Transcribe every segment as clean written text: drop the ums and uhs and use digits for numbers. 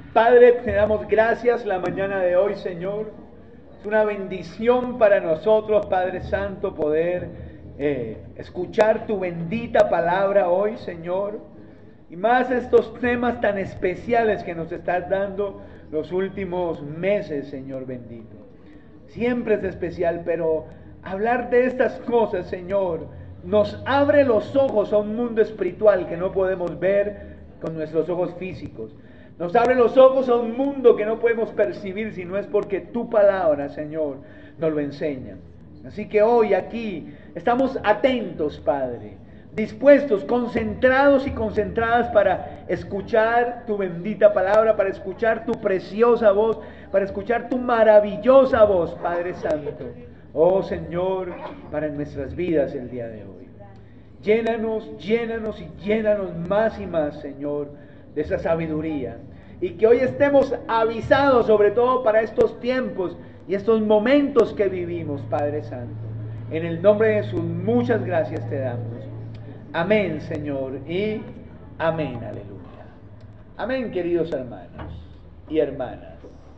Padre, te damos gracias la mañana de hoy, Señor. Es una bendición para nosotros, Padre Santo, poder escuchar tu bendita palabra hoy, Señor. Y más estos temas tan especiales que nos estás dando los últimos meses, Señor bendito. Siempre es especial, pero hablar de estas cosas, Señor, nos abre los ojos a un mundo espiritual que no podemos ver con nuestros ojos físicos. Nos abre los ojos a un mundo que no podemos percibir si no es porque tu palabra, Señor, nos lo enseña. Así que hoy aquí estamos atentos, Padre, dispuestos, concentrados y concentradas para escuchar tu bendita palabra, para escuchar tu preciosa voz, para escuchar tu maravillosa voz, Padre Santo. Oh Señor, para nuestras vidas el día de hoy. Llénanos, llénanos y llénanos más y más, Señor, de esa sabiduría. Y que hoy estemos avisados, sobre todo para estos tiempos y estos momentos que vivimos, Padre Santo. En el nombre de Jesús, muchas gracias te damos. Amén, Señor, y amén, aleluya. Amén, queridos hermanos y hermanas.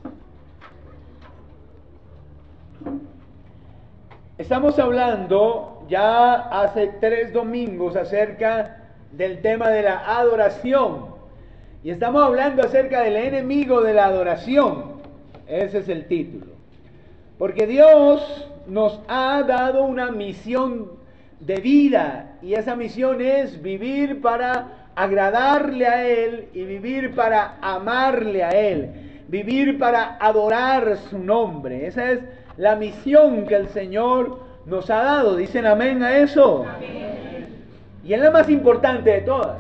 Estamos hablando ya hace 3 domingos acerca del tema de la adoración. Y estamos hablando acerca del enemigo de la adoración. Ese es el título. Porque Dios nos ha dado una misión de vida. Y esa misión es vivir para agradarle a Él y vivir para amarle a Él. Vivir para adorar su nombre. Esa es la misión que el Señor nos ha dado. ¿Dicen amén a eso? Amén. Y es la más importante de todas.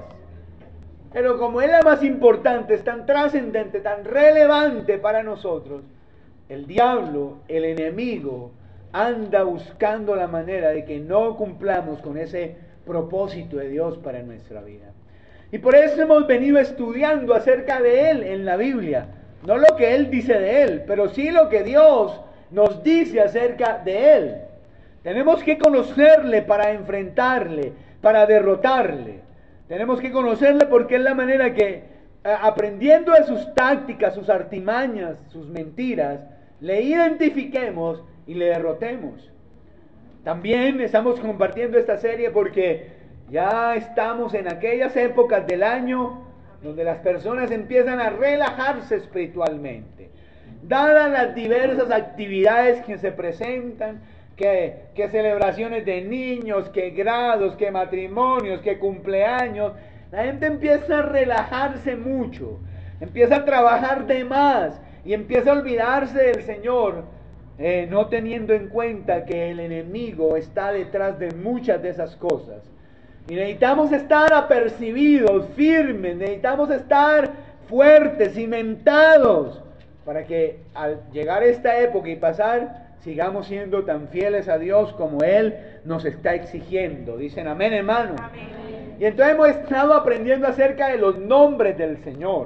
Pero como es la más importante, es tan trascendente, tan relevante para nosotros, el diablo, el enemigo, anda buscando la manera de que no cumplamos con ese propósito de Dios para nuestra vida. Y por eso hemos venido estudiando acerca de Él en la Biblia. No lo que Él dice de Él, pero sí lo que Dios nos dice acerca de Él. Tenemos que conocerle para enfrentarle, para derrotarle. Tenemos que conocerle porque es la manera que, aprendiendo de sus tácticas, sus artimañas, sus mentiras, le identifiquemos y le derrotemos. También estamos compartiendo esta serie porque ya estamos en aquellas épocas del año donde las personas empiezan a relajarse espiritualmente. Dadas las diversas actividades que se presentan, que celebraciones de niños, que grados, que matrimonios, que cumpleaños, la gente empieza a relajarse mucho, empieza a trabajar de más y empieza a olvidarse del Señor, no teniendo en cuenta que el enemigo está detrás de muchas de esas cosas. Y necesitamos estar apercibidos, firmes, necesitamos estar fuertes, cimentados, para que al llegar esta época y pasar, sigamos siendo tan fieles a Dios como Él nos está exigiendo. Dicen amén, hermano. Amén. Y entonces hemos estado aprendiendo acerca de los nombres del Señor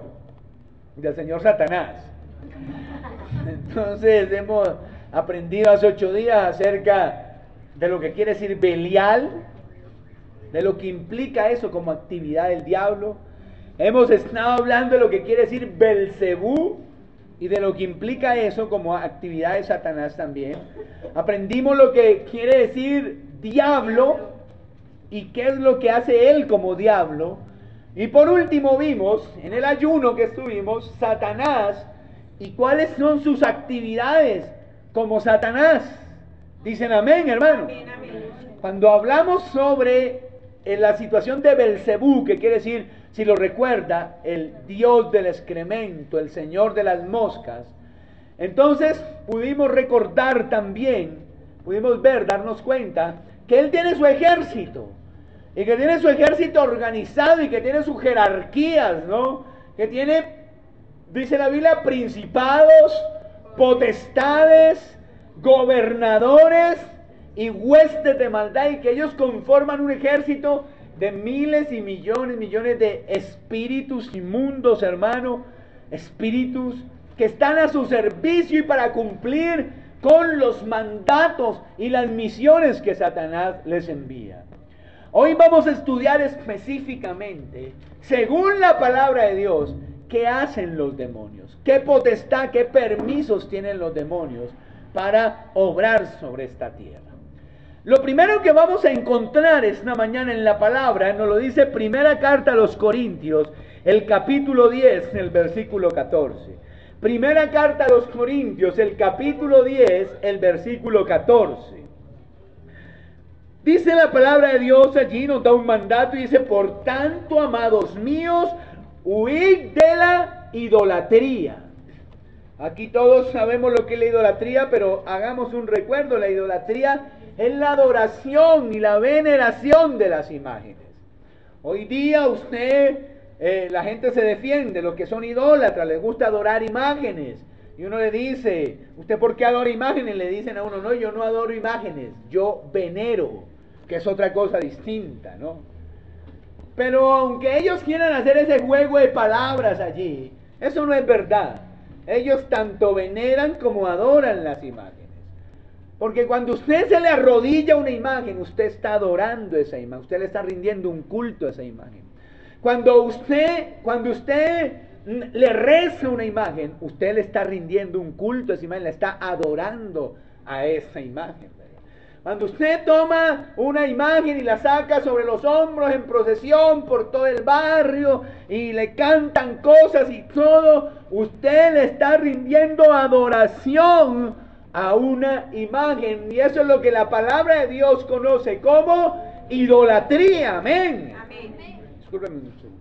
Satanás. Entonces hemos aprendido hace 8 días acerca de lo que quiere decir Belial, de lo que implica eso como actividad del diablo. Hemos estado hablando de lo que quiere decir Belcebú y de lo que implica eso como actividad de Satanás también. Aprendimos lo que quiere decir diablo y qué es lo que hace él como diablo. Y por último vimos, en el ayuno que estuvimos, Satanás y cuáles son sus actividades como Satanás. Dicen amén, hermano. Amén, amén. Cuando hablamos sobre la situación de Belcebú, que quiere decir, si lo recuerda, el dios del excremento, el señor de las moscas, entonces pudimos recordar también, pudimos ver, darnos cuenta, que él tiene su ejército, y que tiene su ejército organizado, y que tiene sus jerarquías, ¿no? Que tiene, dice la Biblia, principados, potestades, gobernadores y huestes de maldad, y que ellos conforman un ejército de miles y millones de espíritus inmundos, hermano, espíritus que están a su servicio y para cumplir con los mandatos y las misiones que Satanás les envía. Hoy vamos a estudiar específicamente, según la palabra de Dios, ¿qué hacen los demonios? ¿Qué potestad, qué permisos tienen los demonios para obrar sobre esta tierra? Lo primero que vamos a encontrar esta mañana en la palabra, nos lo dice primera carta a los Corintios, el capítulo 10, el versículo 14. Primera carta a los Corintios, el capítulo 10, el versículo 14. Dice la palabra de Dios allí, nos da un mandato y dice: por tanto, amados míos, huid de la idolatría. Aquí todos sabemos lo que es la idolatría, pero hagamos un recuerdo. La idolatría es la adoración y la veneración de las imágenes. Hoy día la gente se defiende, los que son idólatras, les gusta adorar imágenes. Y uno le dice: ¿usted por qué adora imágenes? Le dicen a uno: no, yo no adoro imágenes, yo venero, que es otra cosa distinta, ¿no? Pero aunque ellos quieran hacer ese juego de palabras allí, eso no es verdad. Ellos tanto veneran como adoran las imágenes. Porque cuando usted se le arrodilla a una imagen, usted está adorando esa imagen, usted le está rindiendo un culto a esa imagen. Cuando usted le reza una imagen, usted le está rindiendo un culto a esa imagen, le está adorando a esa imagen. Cuando usted toma una imagen y la saca sobre los hombros en procesión por todo el barrio y le cantan cosas y todo, usted le está rindiendo adoración a una imagen. Y eso es lo que la palabra de Dios conoce como idolatría. Amén. Amén. Discúlpeme un segundo.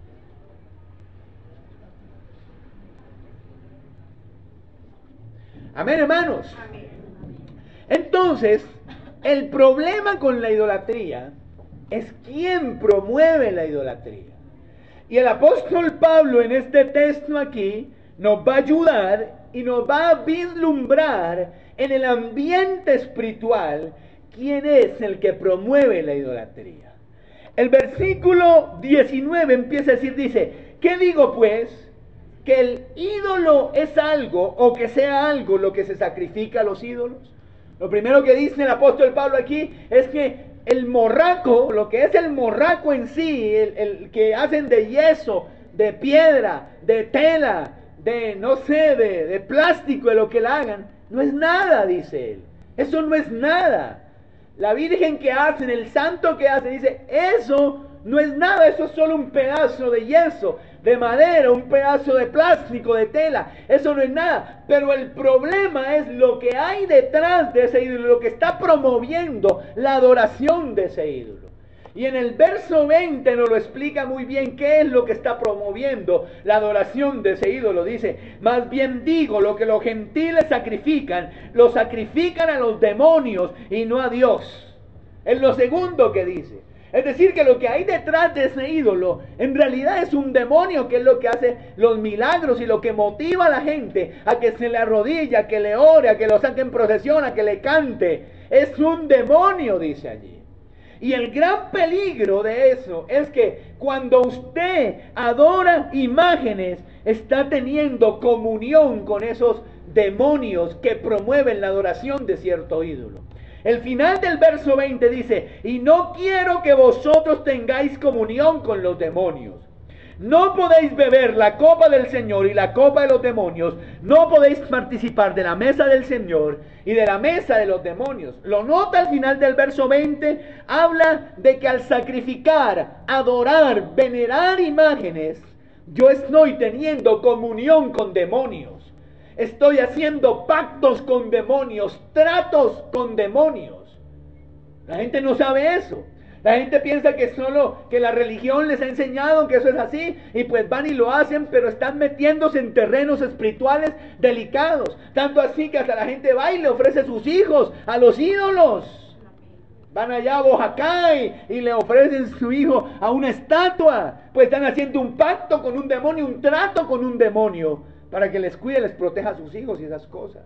Amén, hermanos. Amén. Entonces, el problema con la idolatría es quién promueve la idolatría. Y el apóstol Pablo en este texto aquí nos va a ayudar y nos va a vislumbrar en el ambiente espiritual quién es el que promueve la idolatría. El versículo 19 empieza a decir, dice: ¿qué digo pues? ¿Que el ídolo es algo o que sea algo lo que se sacrifica a los ídolos? Lo primero que dice el apóstol Pablo aquí es que el morraco, lo que es el morraco en sí, el que hacen de yeso, de piedra, de tela, de no sé, de plástico, de lo que la hagan, no es nada, dice él. Eso no es nada. La virgen que hacen, el santo que hacen, dice: eso no es nada, eso es solo un pedazo de yeso, de madera, un pedazo de plástico, de tela. Eso no es nada. Pero el problema es lo que hay detrás de ese ídolo, lo que está promoviendo la adoración de ese ídolo. Y en el verso 20 nos lo explica muy bien qué es lo que está promoviendo la adoración de ese ídolo. Dice: más bien digo, lo que los gentiles sacrifican, lo sacrifican a los demonios y no a Dios. Es lo segundo que dice. Es decir, que lo que hay detrás de ese ídolo en realidad es un demonio, que es lo que hace los milagros y lo que motiva a la gente a que se le arrodille, a que le ore, a que lo saque en procesión, a que le cante. Es un demonio, dice allí. Y el gran peligro de eso es que cuando usted adora imágenes, está teniendo comunión con esos demonios que promueven la adoración de cierto ídolo. El final del verso 20 dice: y no quiero que vosotros tengáis comunión con los demonios. No podéis beber la copa del Señor y la copa de los demonios. No podéis participar de la mesa del Señor y de la mesa de los demonios. Lo nota al final del verso 20. Habla de que al sacrificar, adorar, venerar imágenes, yo estoy teniendo comunión con demonios. Estoy haciendo pactos con demonios, tratos con demonios. La gente no sabe eso. La gente piensa que solo que la religión les ha enseñado que eso es así, y pues van y lo hacen, pero están metiéndose en terrenos espirituales delicados. Tanto así que hasta la gente va y le ofrece sus hijos a los ídolos. Van allá a Oaxaca y le ofrecen su hijo a una estatua. Pues están haciendo un pacto con un demonio, un trato con un demonio, para que les cuide, les proteja a sus hijos y esas cosas.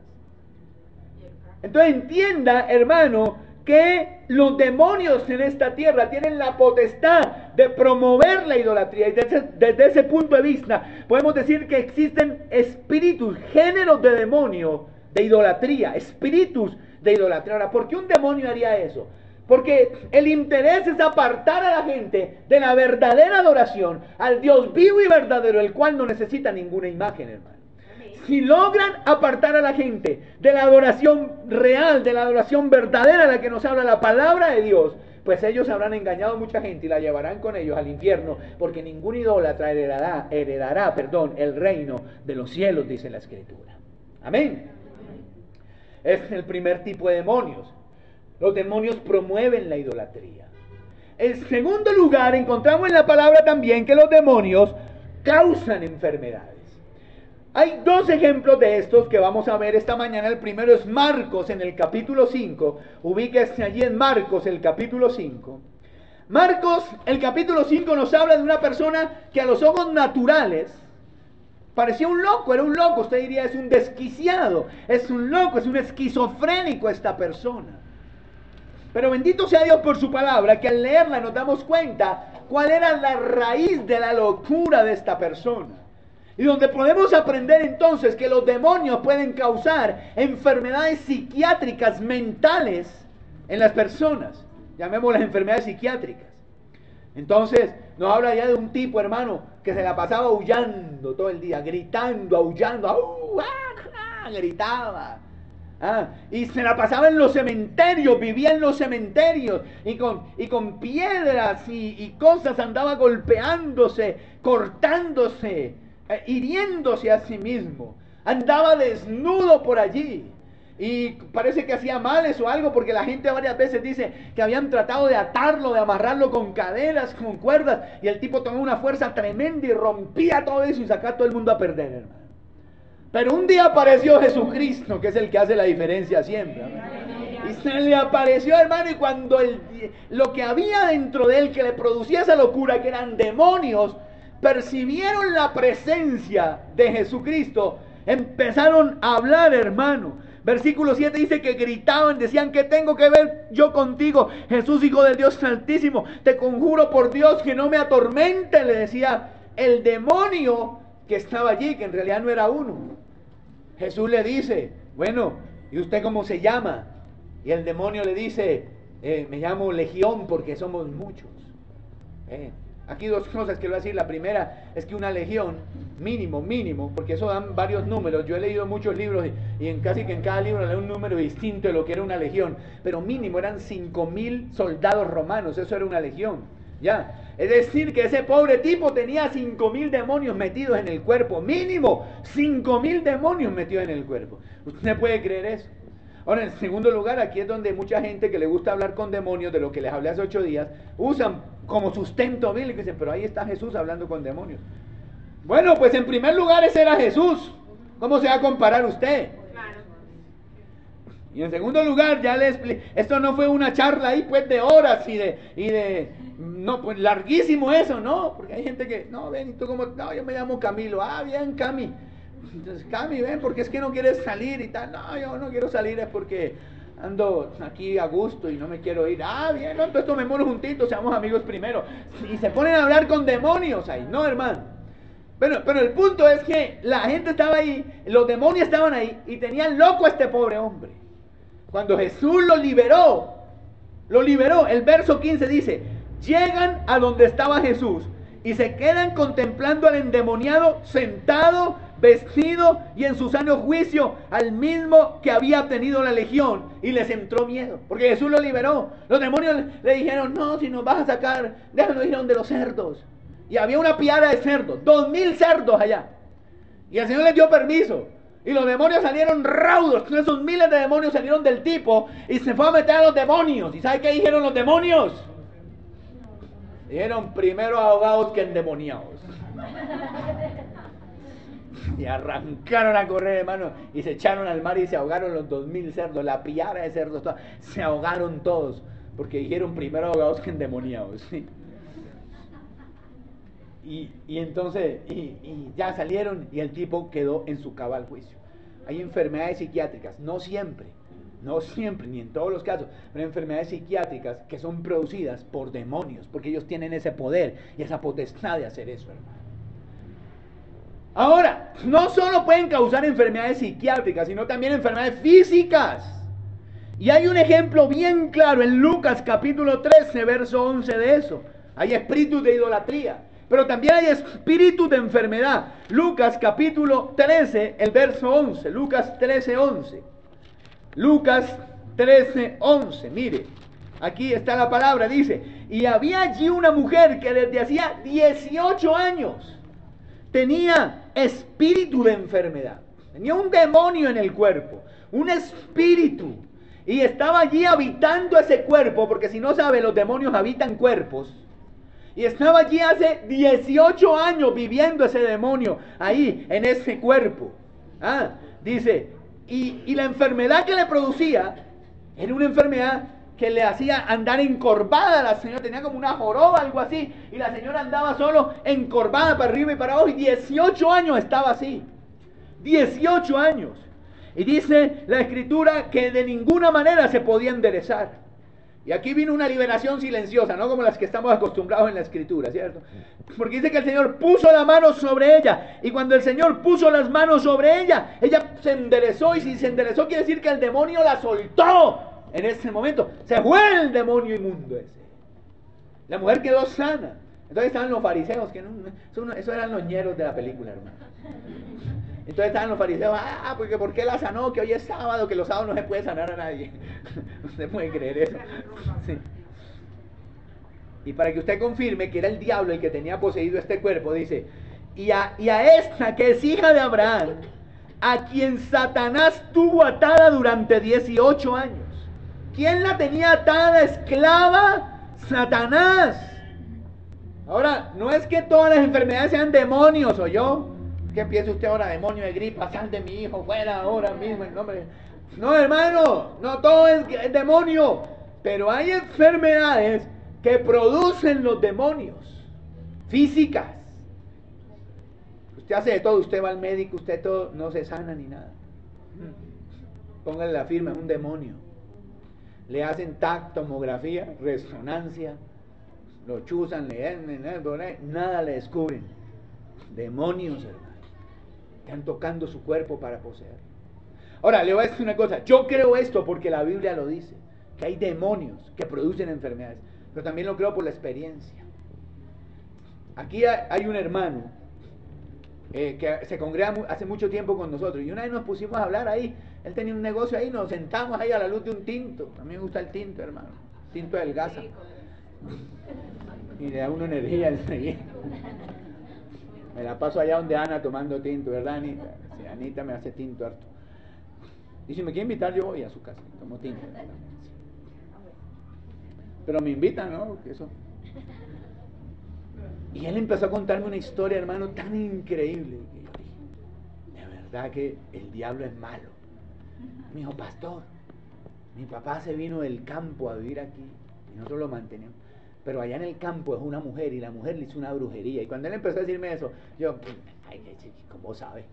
Entonces entienda, hermano, que los demonios en esta tierra tienen la potestad de promover la idolatría. Y desde ese punto de vista podemos decir que existen espíritus, géneros de demonio, de idolatría, espíritus de idolatría. Ahora, ¿por qué un demonio haría eso? Porque el interés es apartar a la gente de la verdadera adoración al Dios vivo y verdadero, el cual no necesita ninguna imagen, hermano. Si logran apartar a la gente de la adoración real, de la adoración verdadera, la que nos habla la palabra de Dios, pues ellos habrán engañado a mucha gente y la llevarán con ellos al infierno, porque ningún idólatra heredará el reino de los cielos, dice la Escritura. Amén. Es el primer tipo de demonios. Los demonios promueven la idolatría. En segundo lugar, encontramos en la palabra también que los demonios causan enfermedades. Hay dos ejemplos de estos que vamos a ver esta mañana. El primero es Marcos en el capítulo 5. Ubíquese allí en Marcos, el capítulo 5. Marcos, el capítulo 5 nos habla de una persona que a los ojos naturales parecía un loco, era un loco. Usted diría, es un desquiciado, es un loco, es un esquizofrénico esta persona. Pero bendito sea Dios por su palabra, que al leerla nos damos cuenta cuál era la raíz de la locura de esta persona. Y donde podemos aprender entonces que los demonios pueden causar enfermedades psiquiátricas mentales en las personas. Llamémoslas enfermedades psiquiátricas. Entonces nos habla ya de un tipo, hermano, que se la pasaba aullando todo el día, gritando, aullando, gritaba. Y se la pasaba en los cementerios, vivía en los cementerios y con piedras y cosas andaba golpeándose, cortándose, hiriéndose a sí mismo. Andaba desnudo por allí y parece que hacía males o algo, porque la gente varias veces dice que habían tratado de atarlo, de amarrarlo con cadenas, con cuerdas, y el tipo tomó una fuerza tremenda y rompía todo eso y sacaba a todo el mundo a perder, hermano. Pero un día apareció Jesucristo, que es el que hace la diferencia siempre, ¿no? Y se le apareció, hermano, y cuando lo que había dentro de él que le producía esa locura, que eran demonios, percibieron la presencia de Jesucristo, empezaron a hablar, hermano. Versículo 7 dice que gritaban, decían: ¿qué tengo que ver yo contigo, Jesús, Hijo del Dios Altísimo? Te conjuro por Dios que no me atormente, le decía el demonio que estaba allí, que en realidad no era uno. Jesús le dice: bueno, ¿y usted cómo se llama? Y el demonio le dice: me llamo Legión, porque somos muchos. Aquí dos cosas que le voy a decir. La primera es que una legión, mínimo, porque eso dan varios números. Yo he leído muchos libros y casi que en cada libro leo un número distinto de lo que era una legión. Pero mínimo eran 5.000 soldados romanos, eso era una legión. Ya, es decir que ese pobre tipo tenía 5.000 demonios metidos en el cuerpo. Mínimo 5.000 demonios metidos en el cuerpo. ¿Usted puede creer eso? Ahora, en segundo lugar, aquí es donde mucha gente que le gusta hablar con demonios, de lo que les hablé hace 8 días, usan como sustento bíblico y dicen: pero ahí está Jesús hablando con demonios. Bueno, pues en primer lugar ese era Jesús. ¿Cómo se va a comparar usted? Y en segundo lugar, ya le expliqué, esto no fue una charla ahí pues de horas no, pues larguísimo eso, ¿no? Porque hay gente que, no, ven, ¿y tú cómo? No, yo me llamo Camilo. Ah, bien, Cami. Entonces, Cami, ven, ¿por qué es que no quieres salir y tal? No, yo no quiero salir, es porque ando aquí a gusto y no me quiero ir. Ah, bien, no, entonces tomémonos juntitos, seamos amigos primero. Y se ponen a hablar con demonios ahí, no, hermano. Pero el punto es que la gente estaba ahí, los demonios estaban ahí y tenían loco a este pobre hombre. Cuando Jesús lo liberó, el verso 15 dice: llegan a donde estaba Jesús y se quedan contemplando al endemoniado sentado, vestido y en su sano juicio, al mismo que había tenido la legión, y les entró miedo, porque Jesús lo liberó. Los demonios le dijeron: no, si nos vas a sacar, déjanos ir a donde los cerdos. Y había una piara de cerdos, 2.000 cerdos allá, y el Señor les dio permiso. Y los demonios salieron raudos. Esos miles de demonios salieron del tipo y se fue a meter a los demonios. ¿Y sabe qué dijeron los demonios? Dijeron: primero ahogados que endemoniados. Y arrancaron a correr, hermano, y se echaron al mar y se ahogaron los 2.000 cerdos. La piara de cerdos, se ahogaron todos, porque dijeron: primero ahogados que endemoniados. ¿Sí? Y entonces, ya salieron y el tipo quedó en su cabal juicio. Hay enfermedades psiquiátricas, no siempre, ni en todos los casos, pero enfermedades psiquiátricas que son producidas por demonios, porque ellos tienen ese poder y esa potestad de hacer eso, hermano. Ahora, no solo pueden causar enfermedades psiquiátricas, sino también enfermedades físicas. Y hay un ejemplo bien claro en Lucas capítulo 13, verso 11 de eso. Hay espíritus de idolatría, pero también hay espíritus de enfermedad. Lucas capítulo 13, el verso 11. Lucas 13, 11. Lucas 13, 11. Mire, aquí está la palabra, dice: y había allí una mujer que desde hacía 18 años tenía espíritu de enfermedad. Tenía un demonio en el cuerpo, un espíritu. Y estaba allí habitando ese cuerpo, porque si no sabe, los demonios habitan cuerpos. Y estaba allí hace 18 años viviendo ese demonio ahí, en ese cuerpo. Dice, y la enfermedad que le producía era una enfermedad que le hacía andar encorvada. La señora tenía como una joroba, algo así, y la señora andaba solo encorvada para arriba y para abajo, y 18 años estaba así. 18 años. Y dice la escritura que de ninguna manera se podía enderezar. Y aquí vino una liberación silenciosa, no como las que estamos acostumbrados en la escritura, ¿cierto? Porque dice que el Señor puso la mano sobre ella, y cuando el Señor puso las manos sobre ella, ella se enderezó, y si se enderezó quiere decir que el demonio la soltó. En ese momento se fue el demonio inmundo ese. La mujer quedó sana. Entonces estaban los fariseos, que eso eran los ñeros de la película, hermano. Entonces estaban los fariseos, porque ¿por qué la sanó? Que hoy es sábado, que los sábados no se puede sanar a nadie. Usted puede creer eso. Sí. Y para que usted confirme que era el diablo el que tenía poseído este cuerpo, dice, y a esta que es hija de Abraham, a quien Satanás tuvo atada durante 18 años. ¿Quién la tenía atada, esclava? Satanás. Ahora, no es que todas las enfermedades sean demonios, ¿o yo? ¿Qué empieza usted ahora, demonio de gripa, sal de mi hijo, fuera ahora mismo en nombre? No, hermano, no todo es demonio, pero hay enfermedades que producen los demonios, físicas. Usted hace de todo, usted va al médico, usted todo, no se sana ni nada. Póngale la firma, es un demonio. Le hacen TAC, tomografía, resonancia, lo chuzan, nada le descubren. Demonios, hermano. Están tocando su cuerpo para poseer. Ahora, le voy a decir una cosa. Yo creo esto porque la Biblia lo dice, que hay demonios que producen enfermedades, pero también lo creo por la experiencia. Aquí hay un hermano que se congrega hace mucho tiempo con nosotros, y una vez nos pusimos a hablar ahí. Él tenía un negocio ahí, nos sentamos ahí a la luz de un tinto. A mí me gusta el tinto, hermano. Tinto adelgaza y le da una energía enseguida. Me la paso allá donde Ana tomando tinto, ¿verdad, Anita? Sí, Anita me hace tinto harto. Y si me quiere invitar, yo voy a su casa, tomo tinto. Pero me invitan, ¿no? Eso. Y él empezó a contarme una historia, hermano, tan increíble, que yo dije, de verdad que el diablo es malo. Me dijo, pastor, mi papá se vino del campo a vivir aquí, y nosotros lo mantenemos. Pero allá en el campo es una mujer, y la mujer le hizo una brujería. Y cuando él empezó a decirme eso, yo, ¿cómo sabe?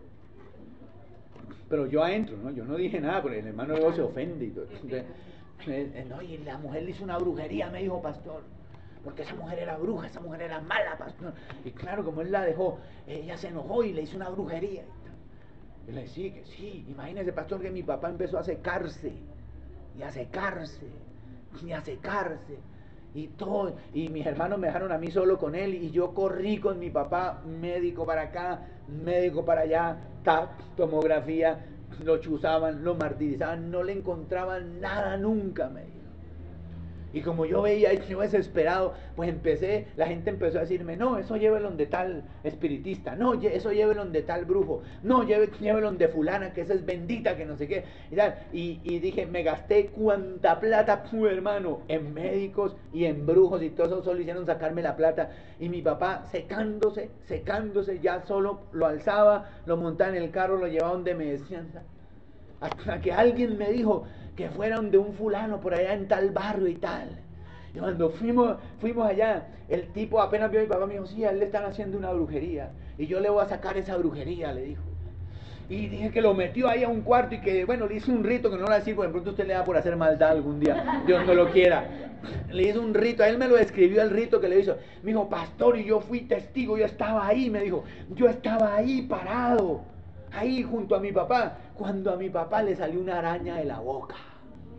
Pero yo adentro, ¿no? Yo no dije nada, porque el hermano luego se ofende y todo. Entonces, no, y la mujer le hizo una brujería, me dijo, pastor, porque esa mujer era bruja, esa mujer era mala, pastor. Y claro, como él la dejó, ella se enojó y le hizo una brujería. Y le dije, que sí, imagínese, pastor, que mi papá empezó a secarse, y a secarse, y a secarse. Y todo, y mis hermanos me dejaron a mí solo con él, y yo corrí con mi papá, médico para acá, médico para allá, tomografía, lo chuzaban, lo martirizaban, no le encontraban nada nunca, me dijo. Y como yo veía, yo desesperado, pues la gente empezó a decirme, no, eso llévelo donde tal espiritista, no, eso llévelo donde tal brujo, no, llévelo donde fulana, que esa es bendita, que no sé qué, y tal. Y dije, me gasté cuanta plata pude, hermano, en médicos y en brujos, y todo eso solo hicieron sacarme la plata. Y mi papá secándose, ya solo lo alzaba, lo montaba en el carro, lo llevaba donde me decían, hasta que alguien me dijo que fueran de un fulano por allá en tal barrio y tal. Y cuando fuimos allá, el tipo apenas vio a mi papá, me dijo, sí, a él le están haciendo una brujería, y yo le voy a sacar esa brujería, le dijo. Y dije que lo metió ahí a un cuarto, y que, bueno, le hizo un rito, que no lo voy a decir, porque de pronto usted le da por hacer maldad algún día, Dios no lo quiera. Le hizo un rito, a él me lo describió el rito que le hizo. Me dijo, pastor, y yo fui testigo, yo estaba ahí, me dijo, yo estaba ahí parado, ahí junto a mi papá, cuando a mi papá le salió una araña de la boca.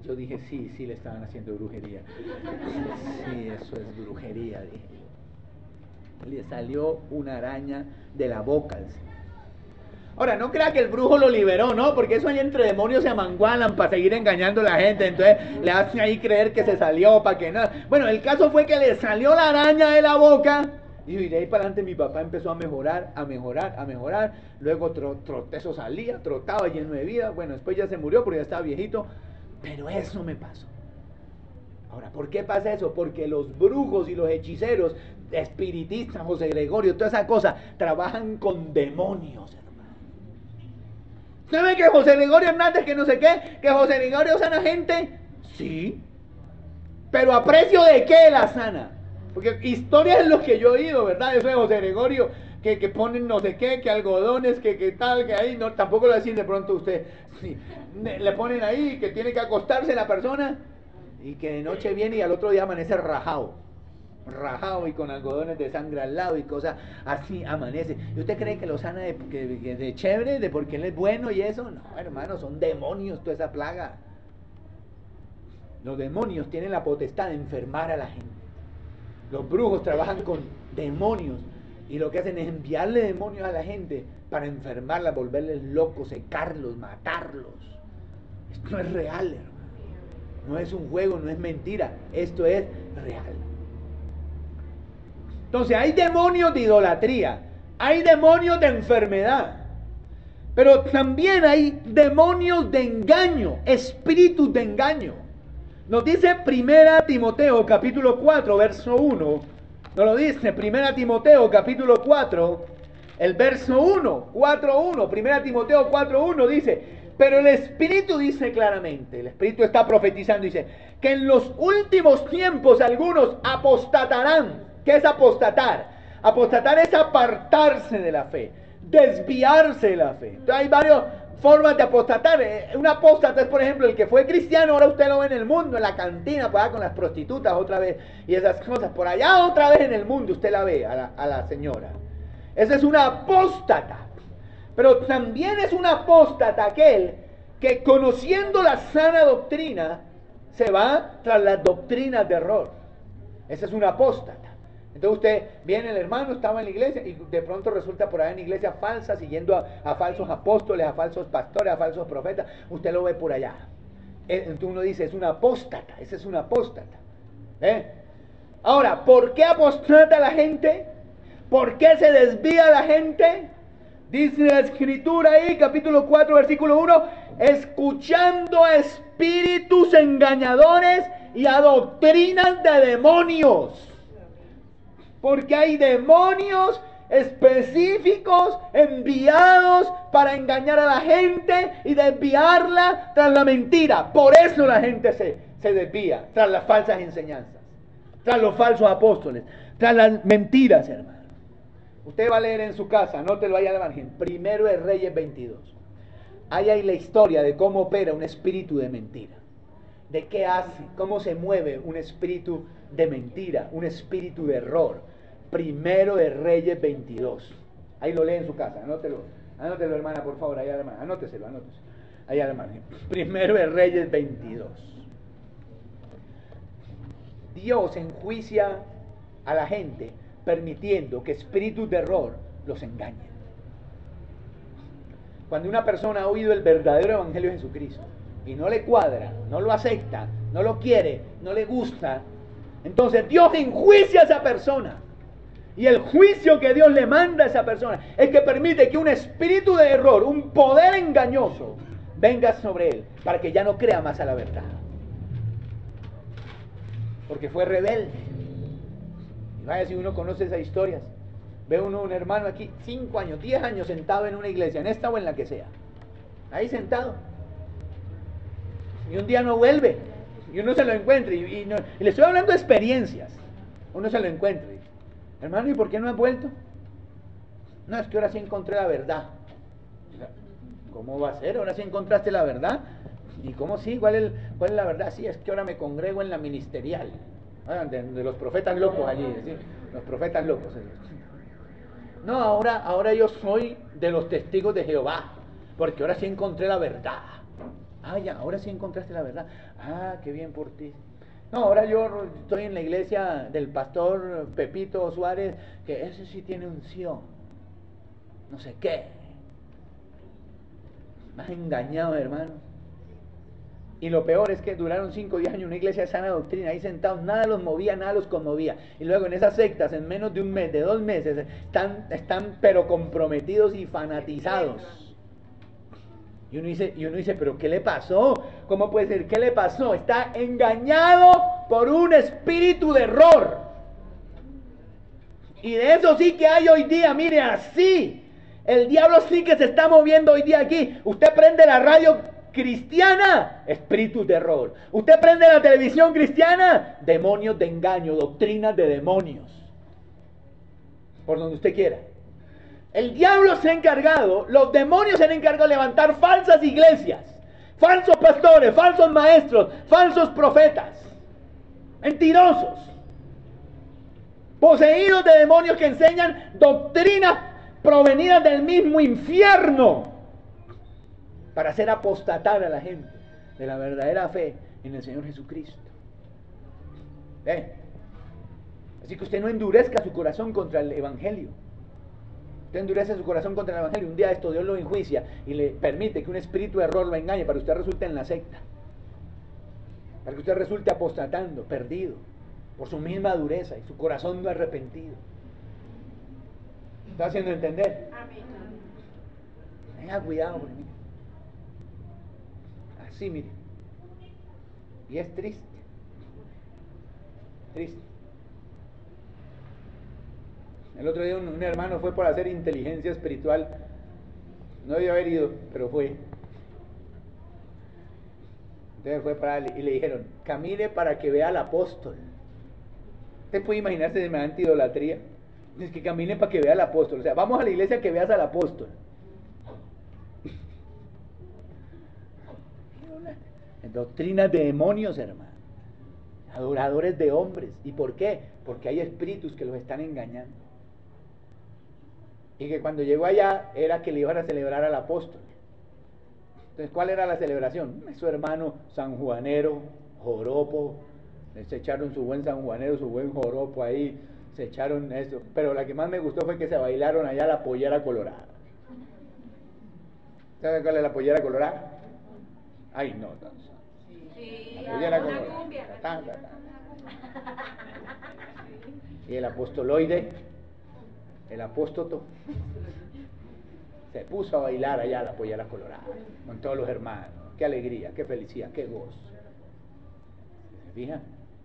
Yo dije, sí, le estaban haciendo brujería. Sí, eso es brujería, dije. Le salió una araña de la boca al señor. Ahora, no crea que el brujo lo liberó, ¿no? Porque eso ahí entre demonios se amangualan para seguir engañando a la gente. Entonces le hacen ahí creer que se salió para que no. Bueno, el caso fue que le salió la araña de la boca. Y de ahí para adelante mi papá empezó a mejorar. Luego eso salía, trotaba lleno de vida. Bueno, después ya se murió porque ya estaba viejito. Pero eso me pasó. Ahora, ¿por qué pasa eso? Porque los brujos y los hechiceros, espiritistas, José Gregorio, toda esa cosa, trabajan con demonios. ¿Usted ve que José Gregorio Hernández, que no sé qué, que José Gregorio sana gente? Sí. ¿Pero a precio de qué la sana? Porque historias es lo que yo he oído, ¿verdad? Eso de José Gregorio, que ponen no sé qué, que algodones, que tal, que ahí, no, tampoco lo decís de pronto usted. Sí. Le ponen ahí que tiene que acostarse la persona y que de noche viene y al otro día amanece rajado y con algodones de sangre al lado y cosas así, amanece. ¿Y usted cree que lo sana de chévere, de porque él es bueno y eso? No, hermano, son demonios toda esa plaga. Los demonios tienen la potestad de enfermar a la gente. Los brujos trabajan con demonios y lo que hacen es enviarle demonios a la gente para enfermarla, volverles locos, secarlos, matarlos. Esto no es real, hermano. No es un juego, no es mentira. Esto es real. Entonces hay demonios de idolatría, hay demonios de enfermedad, pero también hay demonios de engaño, espíritus de engaño. Nos dice 1 Timoteo capítulo 4, verso 1, nos lo dice 1 Timoteo capítulo 4, el verso 1, 4.1, 1 Timoteo 4.1 dice, pero el Espíritu dice claramente, el Espíritu está profetizando, dice, que en los últimos tiempos algunos apostatarán. ¿Qué es apostatar? Apostatar es apartarse de la fe, desviarse de la fe. Entonces hay varias formas de apostatar. Un apóstata es, por ejemplo, el que fue cristiano, ahora usted lo ve en el mundo, en la cantina, por allá con las prostitutas otra vez, y esas cosas. Por allá otra vez en el mundo usted la ve a la señora. Ese es una apóstata. Pero también es un apóstata aquel que, conociendo la sana doctrina, se va tras las doctrinas de error. Ese es un apóstata. Entonces usted viene, el hermano estaba en la iglesia y de pronto resulta por allá en iglesia falsa, siguiendo a falsos apóstoles, a falsos pastores, a falsos profetas. Usted lo ve por allá. Entonces uno dice, es un apóstata, ese es un apóstata. Ahora, ¿por qué apostata la gente? ¿Por qué se desvía la gente? Dice la escritura ahí, capítulo 4, versículo 1, escuchando a espíritus engañadores y a doctrinas de demonios. Porque hay demonios específicos enviados para engañar a la gente y desviarla tras la mentira. Por eso la gente se desvía tras las falsas enseñanzas, tras los falsos apóstoles, tras las mentiras, hermano. Usted va a leer en su casa, anótelo ahí a la margen, 1 de Reyes 22. Ahí hay la historia de cómo opera un espíritu de mentira. De qué hace, cómo se mueve un espíritu de mentira, un espíritu de error. 1 de Reyes 22. Ahí lo lee en su casa, anótelo, hermana, por favor, ahí a la margen, anóteselo, ahí a la margen. 1 de Reyes 22. Dios enjuicia a la gente permitiendo que espíritus de error los engañen. Cuando una persona ha oído el verdadero evangelio de Jesucristo y no le cuadra, no lo acepta, no lo quiere, no le gusta, entonces Dios enjuicia a esa persona. Y el juicio que Dios le manda a esa persona es que permite que un espíritu de error, un poder engañoso, venga sobre él para que ya no crea más a la verdad. Porque fue rebelde. Y vaya, si uno conoce esas historias, ve uno un hermano aquí 5 años, 10 años sentado en una iglesia, en esta o en la que sea, ahí sentado, y un día no vuelve y uno se lo encuentra y le estoy hablando de experiencias. Uno se lo encuentra y, hermano, ¿y por qué no has vuelto? No, es que ahora sí encontré la verdad. ¿Cómo va a ser? Ahora sí encontraste la verdad. ¿Y cómo sí? ¿Cuál es la verdad? Sí, es que ahora me congrego en la ministerial. De los profetas locos allí, ¿sí? Los profetas locos. No, ahora yo soy de los testigos de Jehová, porque ahora sí encontré la verdad. Ah, ya, ahora sí encontraste la verdad. Ah, qué bien por ti. No, ahora yo estoy en la iglesia del pastor Pepito Suárez, que ese sí tiene unción. No sé qué. Me has engañado, hermano. Y lo peor es que duraron 5 o 10 años en una iglesia de sana doctrina, ahí sentados, nada los movía, nada los conmovía. Y luego en esas sectas, en menos de un mes, de 2 meses, están pero comprometidos y fanatizados. Y uno dice, ¿pero qué le pasó? ¿Cómo puede ser? ¿Qué le pasó? Está engañado por un espíritu de error. Y de eso sí que hay hoy día, mire, así. El diablo sí que se está moviendo hoy día aquí. Usted prende la radio cristiana, espíritus de error. Usted prende la televisión cristiana, demonios de engaño, doctrinas de demonios. Por donde usted quiera. El diablo se ha encargado, los demonios se han encargado de levantar falsas iglesias, falsos pastores, falsos maestros, falsos profetas, mentirosos, poseídos de demonios que enseñan doctrinas provenidas del mismo infierno para hacer apostatar a la gente de la verdadera fe en el Señor Jesucristo. Así que usted no endurezca su corazón contra el Evangelio. Usted endurece su corazón contra el Evangelio. Un día esto Dios lo enjuicia y le permite que un espíritu de error lo engañe para que usted resulte en la secta, para que usted resulte apostatando, perdido por su misma dureza y su corazón no arrepentido. ¿Está haciendo entender? Amén. Tenga cuidado, porque mire. Así, mire. Y es triste. Triste. El otro día un hermano fue por hacer inteligencia espiritual. No debió haber ido, pero fue. Entonces fue para él y le dijeron, camine para que vea al apóstol. ¿Usted puede imaginarse semejante idolatría? Es que camine para que vea al apóstol. O sea, vamos a la iglesia que veas al apóstol. Doctrinas de demonios, hermano. Adoradores de hombres. ¿Y por qué? Porque hay espíritus que los están engañando. Y que cuando llegó allá era que le iban a celebrar al apóstol. Entonces, ¿cuál era la celebración? Su hermano sanjuanero, joropo, se echaron su buen sanjuanero, su buen joropo ahí, se echaron eso. Pero la que más me gustó fue que se bailaron allá la pollera colorada. ¿Saben cuál es la pollera colorada? Ay, no, sí, la pollera colorada. Y el apostoloide, el apóstoto, se puso a bailar allá la pollera colorada con todos los hermanos. Qué alegría, qué felicidad, qué gozo. ¿Se fijan?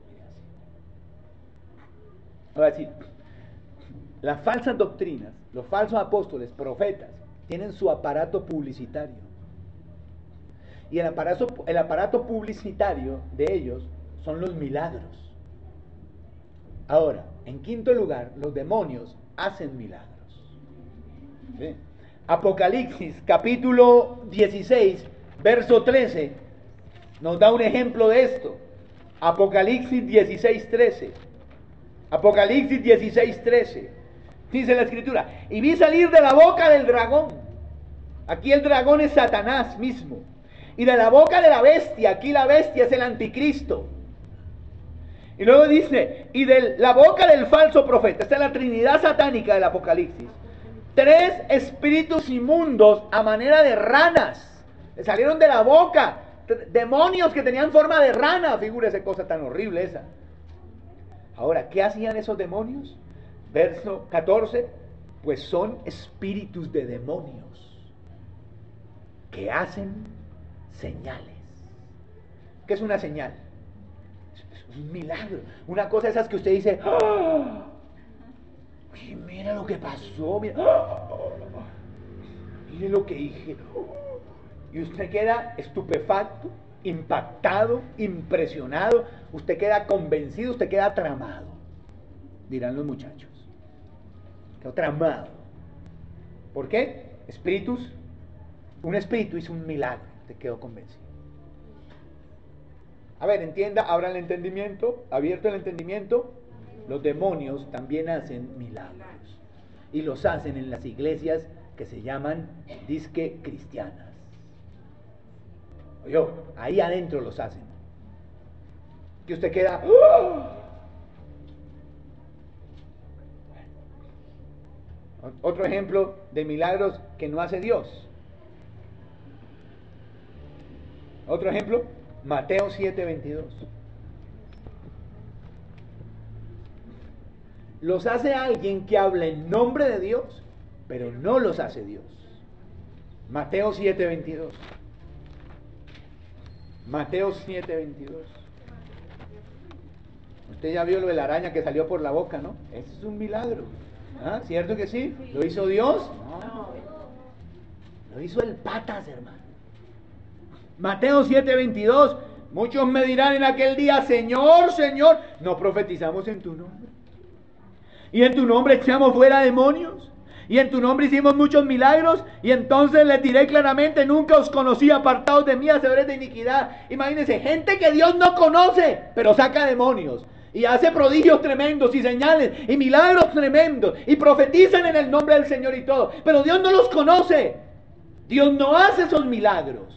Ahora sí, las falsas doctrinas, los falsos apóstoles, profetas, tienen su aparato publicitario. Y el aparato publicitario de ellos son los milagros. Ahora, en quinto lugar, los demonios hacen milagros. ¿Sí? Apocalipsis capítulo 16, verso 13, nos da un ejemplo de esto. Apocalipsis 16, 13. Apocalipsis 16, 13. Dice la escritura, y vi salir de la boca del dragón. Aquí el dragón es Satanás mismo. Y de la boca de la bestia, aquí la bestia es el anticristo. Y luego dice, y de la boca del falso profeta, esta es la trinidad satánica del Apocalipsis. 3 espíritus inmundos a manera de ranas. Le salieron de la boca. Demonios que tenían forma de rana. Figúrese, cosa tan horrible esa. Ahora, ¿qué hacían esos demonios? Verso 14. Pues son espíritus de demonios que hacen señales. ¿Qué es una señal? Es un milagro. Una cosa esas que usted dice, ¡oh! Y mira lo que pasó, mira, mire lo que dije. Y usted queda estupefacto, impactado, impresionado, usted queda convencido, usted queda tramado, dirán los muchachos. Quedó tramado. ¿Por qué? Espíritus, un espíritu hizo un milagro, usted quedó convencido. A ver, entienda, abran el entendimiento, abierto el entendimiento. Los demonios también hacen milagros y los hacen en las iglesias que se llaman disque cristianas. Yo, ahí adentro los hacen. Que usted queda... ¡oh! Otro ejemplo de milagros que no hace Dios. Otro ejemplo, Mateo 7:22. Los hace alguien que habla en nombre de Dios, pero no los hace Dios. Mateo 7:22. Mateo 7:22. Usted ya vio lo de la araña que salió por la boca, ¿no? Ese es un milagro. ¿Ah? ¿Cierto que sí? ¿Lo hizo Dios? No. Lo hizo el patas, hermano. Mateo 7:22. Muchos me dirán en aquel día: Señor, Señor, ¿no profetizamos en tu nombre? Y en tu nombre echamos fuera demonios. Y en tu nombre hicimos muchos milagros. Y entonces les diré claramente: nunca os conocí, apartados de mí, hacedores de iniquidad. Imagínense, gente que Dios no conoce, pero saca demonios. Y hace prodigios tremendos y señales y milagros tremendos. Y profetizan en el nombre del Señor y todo. Pero Dios no los conoce. Dios no hace esos milagros.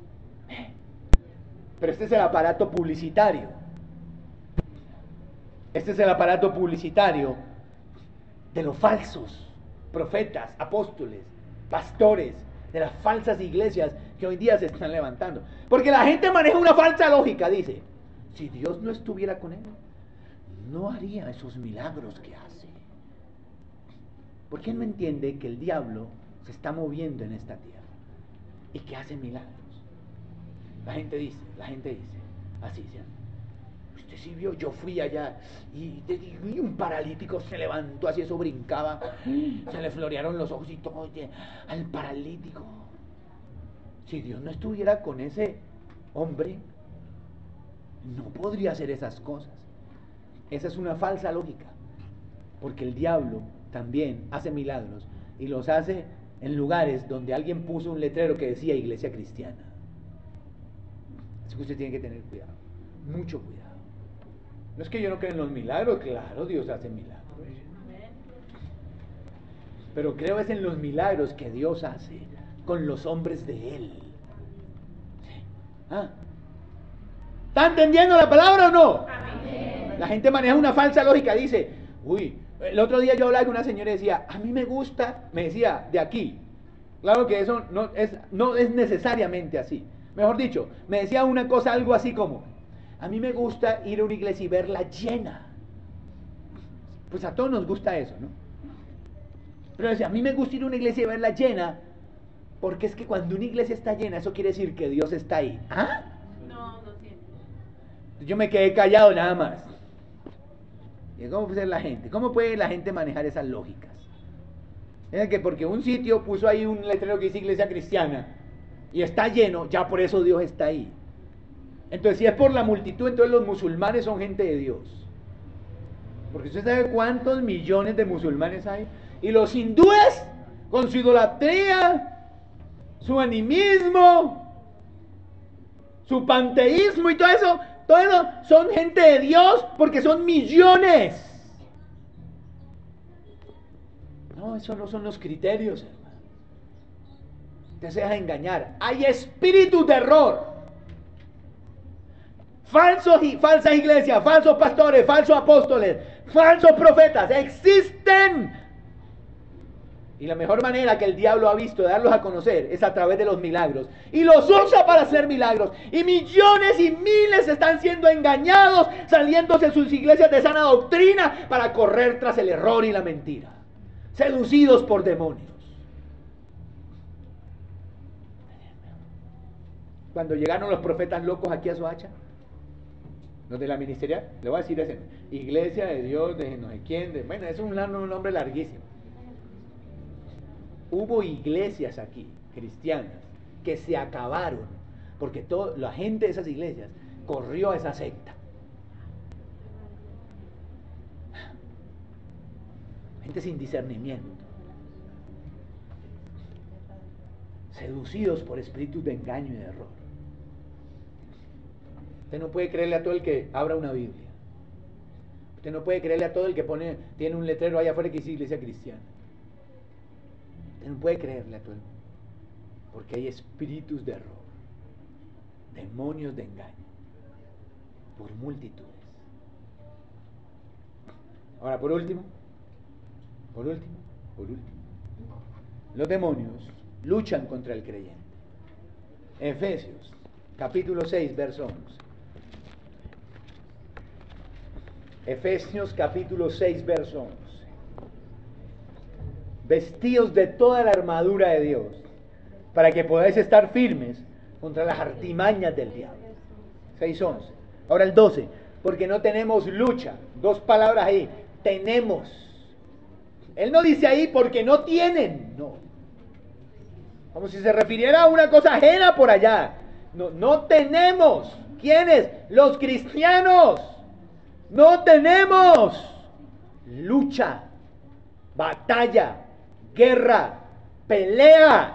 Pero este es el aparato publicitario. Este es el aparato publicitario de los falsos profetas, apóstoles, pastores, de las falsas iglesias que hoy día se están levantando. Porque la gente maneja una falsa lógica, dice: si Dios no estuviera con él, no haría esos milagros que hace. ¿Por qué no entiende que el diablo se está moviendo en esta tierra y que hace milagros? La gente dice, así, ¿sí? Usted sí vio, yo fui allá y un paralítico se levantó así, eso brincaba, se le florearon los ojos y todo, al paralítico. Si Dios no estuviera con ese hombre, no podría hacer esas cosas. Esa es una falsa lógica, porque el diablo también hace milagros y los hace en lugares donde alguien puso un letrero que decía iglesia cristiana. Así que usted tiene que tener cuidado, mucho cuidado. No es que yo no crea en los milagros, claro, Dios hace milagros. Pero creo es en los milagros que Dios hace con los hombres de Él. ¿Ah? ¿Está entendiendo la palabra o no? Amén. La gente maneja una falsa lógica, dice: uy, el otro día yo hablaba con una señora y decía: a mí me gusta, me decía, de aquí. Claro que eso no es necesariamente así. Mejor dicho, me decía una cosa, algo así como: a mí me gusta ir a una iglesia y verla llena. Pues a todos nos gusta eso, ¿no? Pero decía: a mí me gusta ir a una iglesia y verla llena, porque es que cuando una iglesia está llena, eso quiere decir que Dios está ahí. ¿Ah? No siempre. Yo me quedé callado nada más. ¿Y cómo puede ser la gente? ¿Cómo puede la gente manejar esas lógicas? Es que porque un sitio puso ahí un letrero que dice iglesia cristiana y está lleno, ya por eso Dios está ahí. Entonces, si es por la multitud, entonces los musulmanes son gente de Dios. Porque usted sabe cuántos millones de musulmanes hay. Y los hindúes, con su idolatría, su animismo, su panteísmo y todo eso son gente de Dios porque son millones. No, eso no son los criterios, hermano. Usted se deja engañar. Hay espíritus de error. Falsas iglesias, falsos pastores, falsos apóstoles, falsos profetas, existen. Y la mejor manera que el diablo ha visto de darlos a conocer es a través de los milagros. Y los usa para hacer milagros. Y millones y miles están siendo engañados, saliéndose de sus iglesias de sana doctrina para correr tras el error y la mentira. Seducidos por demonios. Cuando llegaron los profetas locos aquí a Soacha, los de la ministerial, le voy a decir ese: iglesia de Dios, de no sé quién, bueno, es un nombre larguísimo. Hubo iglesias aquí, cristianas, que se acabaron, porque la gente de esas iglesias corrió a esa secta. Gente sin discernimiento, seducidos por espíritus de engaño y de error. Usted no puede creerle a todo el que abra una Biblia. Usted no puede creerle a todo el que tiene un letrero allá afuera que dice iglesia cristiana. Usted no puede creerle a todo el mundo, porque hay espíritus de error. Demonios de engaño. Por multitudes. Ahora, por último. Los demonios luchan contra el creyente. Efesios, capítulo 6, verso 11. Efesios, capítulo 6, verso 11. Vestíos de toda la armadura de Dios, para que podáis estar firmes contra las artimañas del diablo. 6:11. Ahora el 12. Porque no tenemos lucha. Dos palabras ahí. Tenemos. Él no dice ahí porque no tienen. No. Como si se refiriera a una cosa ajena por allá. No, no tenemos. ¿Quiénes? Los cristianos. No tenemos lucha, batalla, guerra, pelea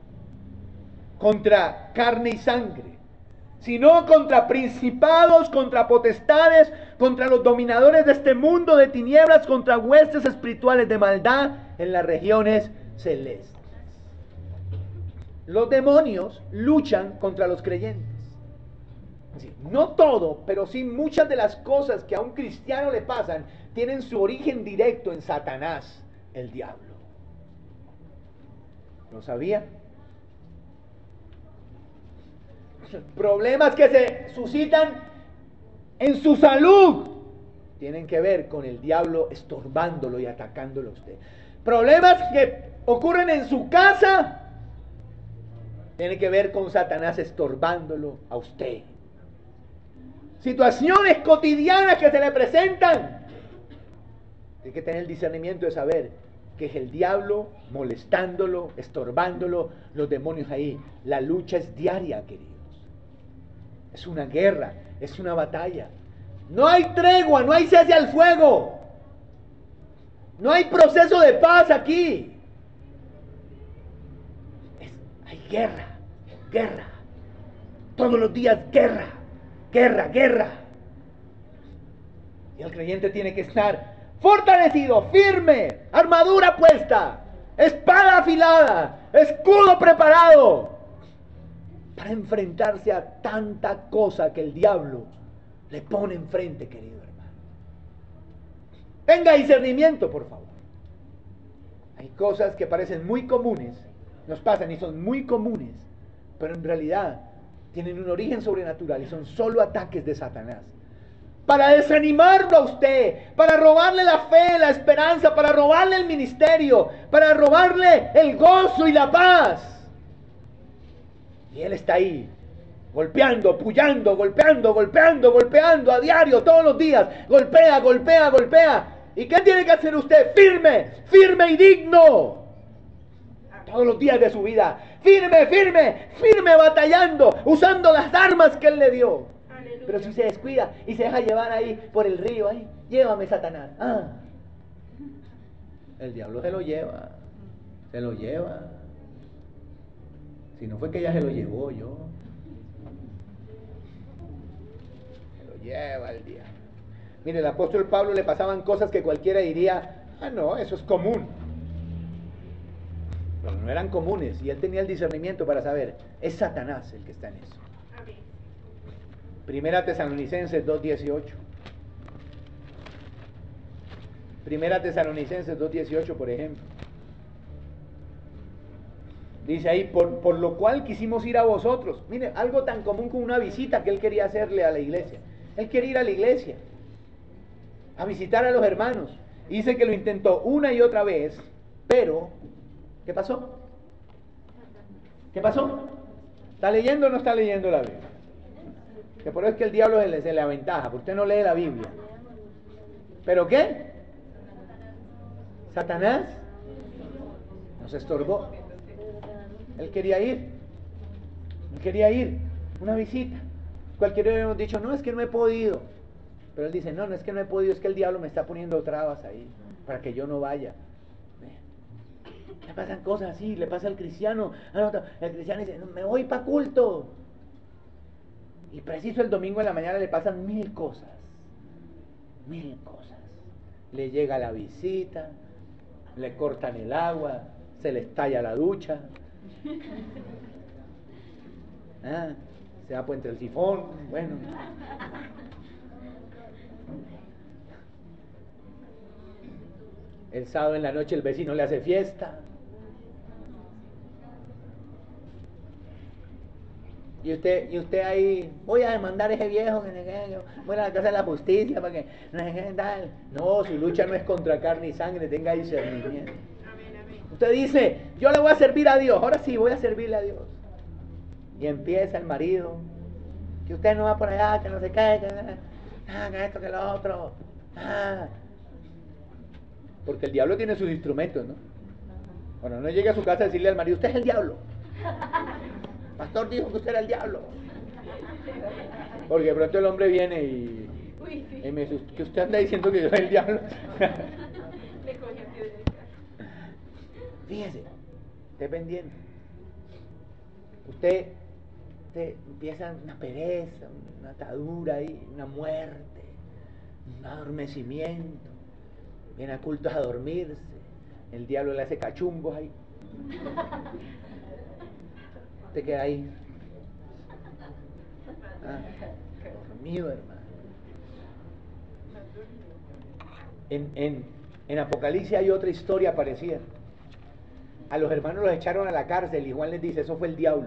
contra carne y sangre, sino contra principados, contra potestades, contra los dominadores de este mundo de tinieblas, contra huestes espirituales de maldad en las regiones celestes. Los demonios luchan contra los creyentes. Sí, no todo, pero sí muchas de las cosas que a un cristiano le pasan tienen su origen directo en Satanás, el diablo. ¿Lo sabía? Problemas que se suscitan en su salud tienen que ver con el diablo estorbándolo y atacándolo a usted. Problemas que ocurren en su casa tienen que ver con Satanás estorbándolo a usted. Situaciones cotidianas que se le presentan, tiene que tener el discernimiento de saber que es el diablo molestándolo, estorbándolo, los demonios ahí. La lucha es diaria, queridos. Es una guerra, es una batalla. No hay tregua, no hay cese al fuego. No hay proceso de paz aquí. Hay guerra, guerra. Todos los días guerra, guerra, guerra. Y el creyente tiene que estar fortalecido, firme, armadura puesta, espada afilada, escudo preparado, para enfrentarse a tanta cosa que el diablo le pone enfrente, querido hermano. Tenga discernimiento, por favor. Hay cosas que parecen muy comunes, nos pasan y son muy comunes, pero en realidad tienen un origen sobrenatural y son solo ataques de Satanás. Para desanimarlo a usted, para robarle la fe, la esperanza, para robarle el ministerio, para robarle el gozo y la paz. Y él está ahí, golpeando, pullando, golpeando a diario, todos los días. Golpea, golpea, golpea. ¿Y qué tiene que hacer usted? Firme, firme y digno. Todos los días de su vida. Firme, firme, firme, batallando, usando las armas que él le dio. Pero si se descuida y se deja llevar ahí por el río, ahí, llévame, Satanás. El diablo se lo lleva. Se lo lleva. Si no fue que ya se lo llevó yo. Se lo lleva el diablo. Mire, el apóstol Pablo le pasaban cosas que cualquiera diría, no, eso es común. Pero no eran comunes. Y él tenía el discernimiento para saber, es Satanás el que está en eso. Primera Tesalonicenses 2:18. Primera Tesalonicenses 2:18, por ejemplo. Dice ahí, por lo cual quisimos ir a vosotros. Mire, algo tan común como una visita que él quería hacerle a la iglesia. Él quería ir a la iglesia, a visitar a los hermanos. Dice que lo intentó una y otra vez, pero, ¿qué pasó? ¿Qué pasó? ¿Está leyendo o no está leyendo la Biblia? Que por eso es que el diablo se le aventaja, porque usted no lee la Biblia. ¿Pero qué? Satanás nos estorbó. Él quería ir. Él quería ir. Una visita. Cualquiera hubiéramos dicho, no, es que no he podido. Pero él dice, no, no es que no he podido, es que el diablo me está poniendo trabas ahí, para que yo no vaya. Le pasan cosas así, le pasa al cristiano. El cristiano dice, no, me voy para culto. Y preciso el domingo en la mañana le pasan 1000 cosas. 1000 cosas. Le llega la visita, le cortan el agua, se le estalla la ducha. Se va por entre el sifón, bueno. El sábado en la noche el vecino le hace fiesta. Y usted ahí, voy a demandar a ese viejo, voy a la casa de la justicia para que tal. No, su lucha no es contra carne y sangre, tenga discernimiento. Usted dice, yo le voy a servir a Dios, ahora sí voy a servirle a Dios. Y empieza el marido, que usted no va por allá, que no sé qué, que esto, que lo otro. Porque el diablo tiene sus instrumentos, ¿no? Bueno, no llega a su casa a decirle al marido, usted es el diablo. Pastor dijo que usted era el diablo. Porque de pronto el hombre viene y me dice, que usted anda diciendo que yo soy el diablo. Fíjese, esté pendiente. Usted empieza una pereza, una atadura ahí, una muerte, un adormecimiento. Viene a cultos a dormirse. El diablo le hace cachumbos ahí. Usted queda ahí. Dormido, hermano. En Apocalipsis hay otra historia parecida. A los hermanos los echaron a la cárcel y Juan les dice, eso fue el diablo.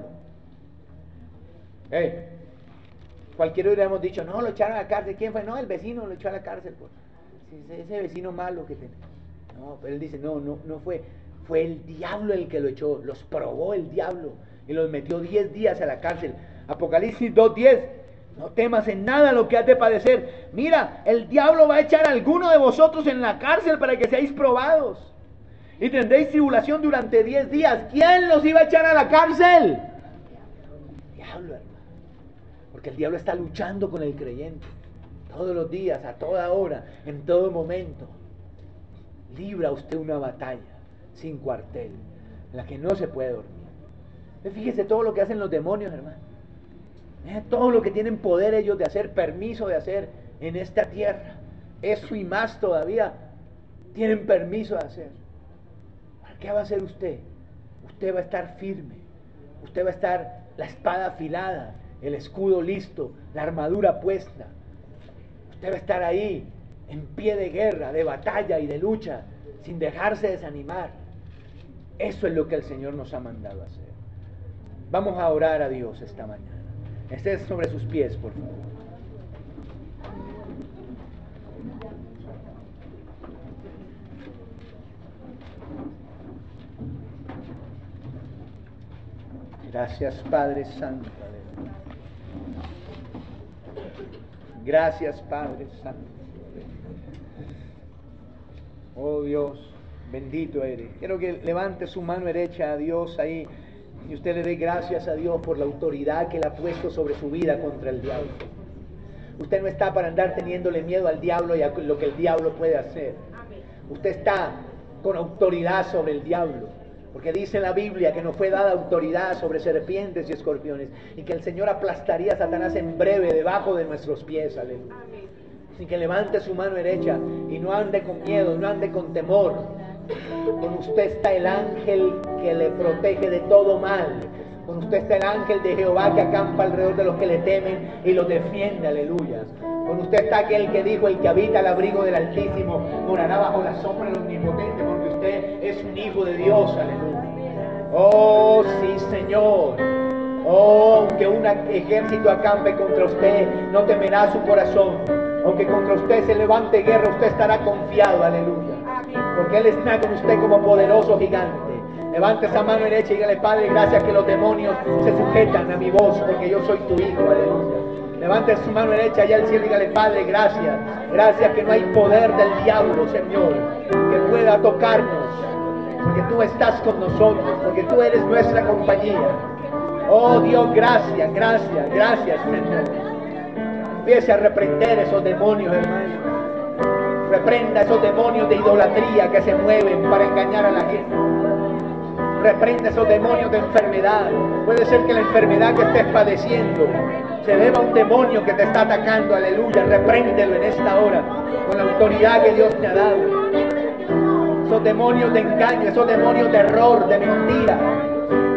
Cualquiera hubiéramos dicho, no, lo echaron a la cárcel. ¿Quién fue? No, el vecino lo echó a la cárcel. Pues. Ese vecino malo que tenía. No, pero él dice, no fue. Fue el diablo el que lo echó. Los probó el diablo y los metió 10 días a la cárcel. Apocalipsis 2:10. No temas en nada lo que has de padecer. Mira, el diablo va a echar a alguno de vosotros en la cárcel para que seáis probados. Y tendréis tribulación durante 10 días. ¿Quién los iba a echar a la cárcel? El diablo, hermano. Porque el diablo está luchando con el creyente. Todos los días, a toda hora, en todo momento. Libra usted una batalla sin cuartel, en la que no se puede dormir. Fíjese todo lo que hacen los demonios, hermano. Todo lo que tienen poder ellos de hacer, permiso de hacer en esta tierra. Eso y más todavía tienen permiso de hacer. ¿Qué va a hacer usted? Usted va a estar firme. Usted va a estar la espada afilada, el escudo listo, la armadura puesta. Usted va a estar ahí en pie de guerra, de batalla y de lucha, sin dejarse desanimar. Eso es lo que el Señor nos ha mandado a hacer. Vamos a orar a Dios esta mañana. Esté sobre sus pies, por favor. Gracias, Padre Santo. Gracias, Padre Santo. Oh Dios, bendito eres. Quiero que levante su mano derecha a Dios ahí y usted le dé gracias a Dios por la autoridad que Él ha puesto sobre su vida contra el diablo. Usted no está para andar teniéndole miedo al diablo y a lo que el diablo puede hacer. Usted está con autoridad sobre el diablo. Porque dice en la Biblia que nos fue dada autoridad sobre serpientes y escorpiones y que el Señor aplastaría a Satanás en breve debajo de nuestros pies. Aleluya. Así que levante su mano derecha y no ande con miedo, no ande con temor. Con usted está el ángel que le protege de todo mal. Con usted está el ángel de Jehová que acampa alrededor de los que le temen y los defiende. Aleluya. Con usted está aquel que dijo, el que habita al abrigo del Altísimo morará bajo la sombra del Omnipotente, porque usted es un hijo de Dios. Aleluya. Oh, sí, Señor. Oh, aunque un ejército acampe contra usted, no temerá su corazón. Aunque contra usted se levante guerra, usted estará confiado. Aleluya. Porque Él está con usted como poderoso gigante. Levante esa mano derecha y dígale, Padre, gracias que los demonios se sujetan a mi voz, porque yo soy tu hijo. Aleluya. Levante su mano derecha allá al cielo y dígale, Padre, gracias. Gracias que no hay poder del diablo, Señor, que pueda tocarnos. Porque tú estás con nosotros, porque tú eres nuestra compañía. Oh Dios, gracias, gracias, gracias, Señor. Empiece a reprender esos demonios, hermano. Reprenda esos demonios de idolatría que se mueven para engañar a la gente. Reprenda esos demonios de enfermedad. Puede ser que la enfermedad que estés padeciendo se deba a un demonio que te está atacando. Aleluya. Repréndelo en esta hora con la autoridad que Dios te ha dado. Esos demonios de engaño, esos demonios de error, de mentira,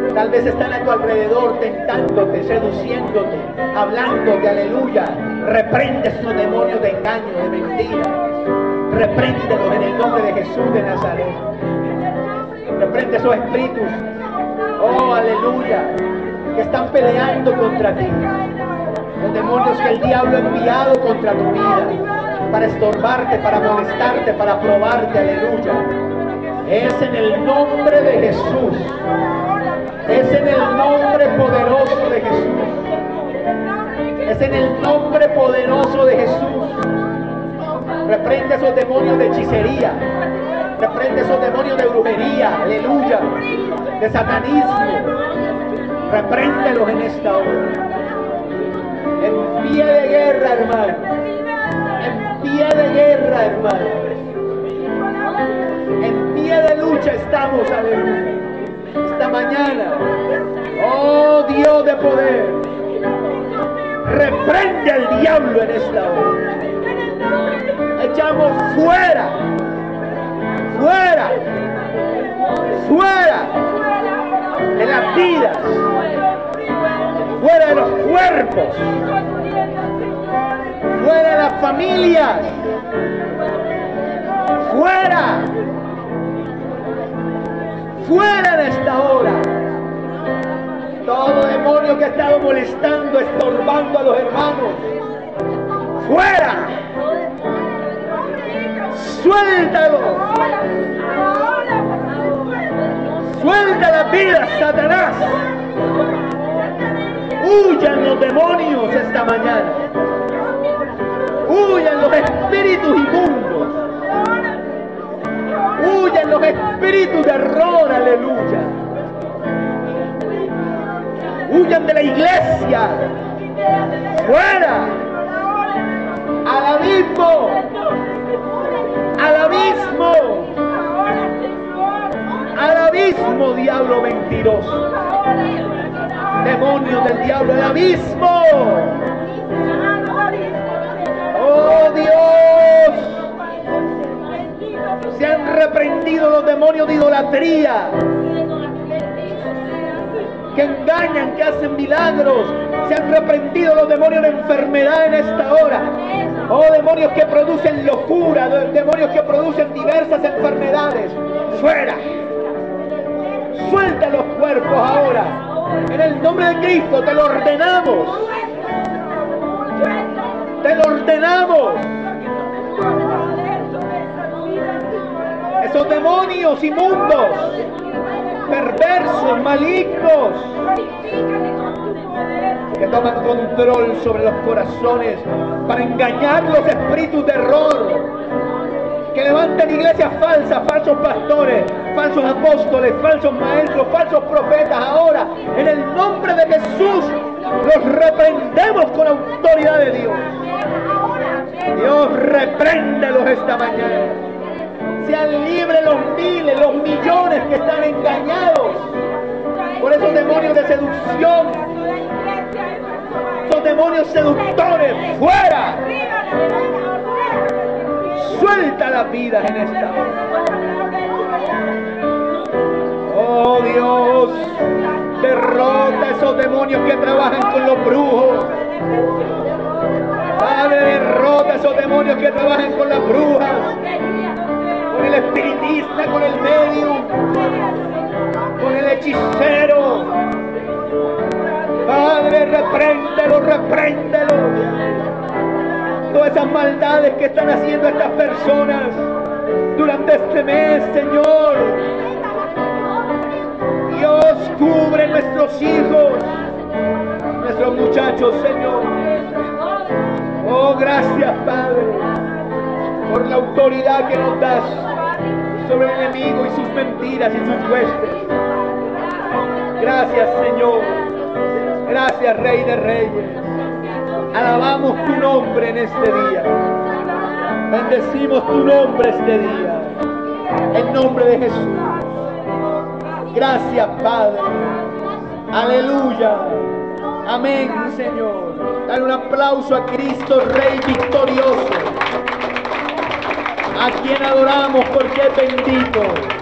Tal vez están a tu alrededor tentándote, seduciéndote, hablándote, aleluya. Reprende esos demonios de engaño, de mentira. Repréndelos en el nombre de Jesús de Nazaret. Reprende esos espíritus, oh aleluya, que están peleando contra ti. Los demonios que el diablo ha enviado contra tu vida, para estorbarte, para molestarte, para probarte, aleluya. Es en el nombre de Jesús. Es en el nombre poderoso de Jesús. Es en el nombre poderoso de Jesús. Reprende esos demonios de hechicería. Reprende esos demonios de brujería, aleluya, de satanismo. Repréndelos en esta hora. En pie de guerra, hermano. En pie de guerra, hermano. En pie de lucha estamos, aleluya. Esta mañana, oh Dios de poder, reprende al diablo en esta hora. Echamos fuera, fuera, fuera de las vidas, fuera de los cuerpos, fuera de las familias, fuera, fuera de esta hora. Todo demonio que ha estado molestando, estorbando a los hermanos, fuera. Suéltalo. Suelta la vida, Satanás. Huyan los demonios esta mañana. Huyan los espíritus inmundos. Huyan los espíritus de error, aleluya. Huyan de la iglesia. Fuera. Al abismo. Al abismo. Al abismo, diablo mentiroso. Demonios del diablo, al abismo. Oh Dios. Se han reprendido los demonios de idolatría, que engañan, que hacen milagros. Se han reprendido los demonios de enfermedad en esta hora. Oh, demonios que producen locura, demonios que producen diversas enfermedades. Fuera. Suelta los cuerpos ahora. En el nombre de Cristo te lo ordenamos. Te lo ordenamos. Esos demonios inmundos, perversos, malignos, que toman control sobre los corazones para engañar los espíritus de error, que levantan iglesias falsas, falsos pastores, falsos apóstoles, falsos maestros, falsos profetas. Ahora, en el nombre de Jesús, los reprendemos con autoridad de Dios. Dios, repréndelos esta mañana. Sean libres los miles, los millones que están engañados por esos demonios de seducción, esos demonios seductores. ¡Fuera! Suelta las vidas en esta hora. Oh Dios, derrota esos demonios que trabajan con los brujos. Padre, derrota esos demonios que trabajan con las brujas, con el espiritista, con el medium, con el hechicero. Padre, repréndelo, repréndelo. Todas esas maldades que están haciendo estas personas durante este mes, Señor. Dios, cubre nuestros hijos, nuestros muchachos, Señor. Oh, gracias, Padre, por la autoridad que nos das sobre el enemigo y sus mentiras y sus huestes. Gracias, Señor. Gracias, Rey de Reyes. Alabamos tu nombre en este día. Bendecimos tu nombre este día. En nombre de Jesús. Gracias, Padre. Aleluya. Amén, Señor. Dale un aplauso a Cristo, Rey victorioso, a quien adoramos porque es bendito.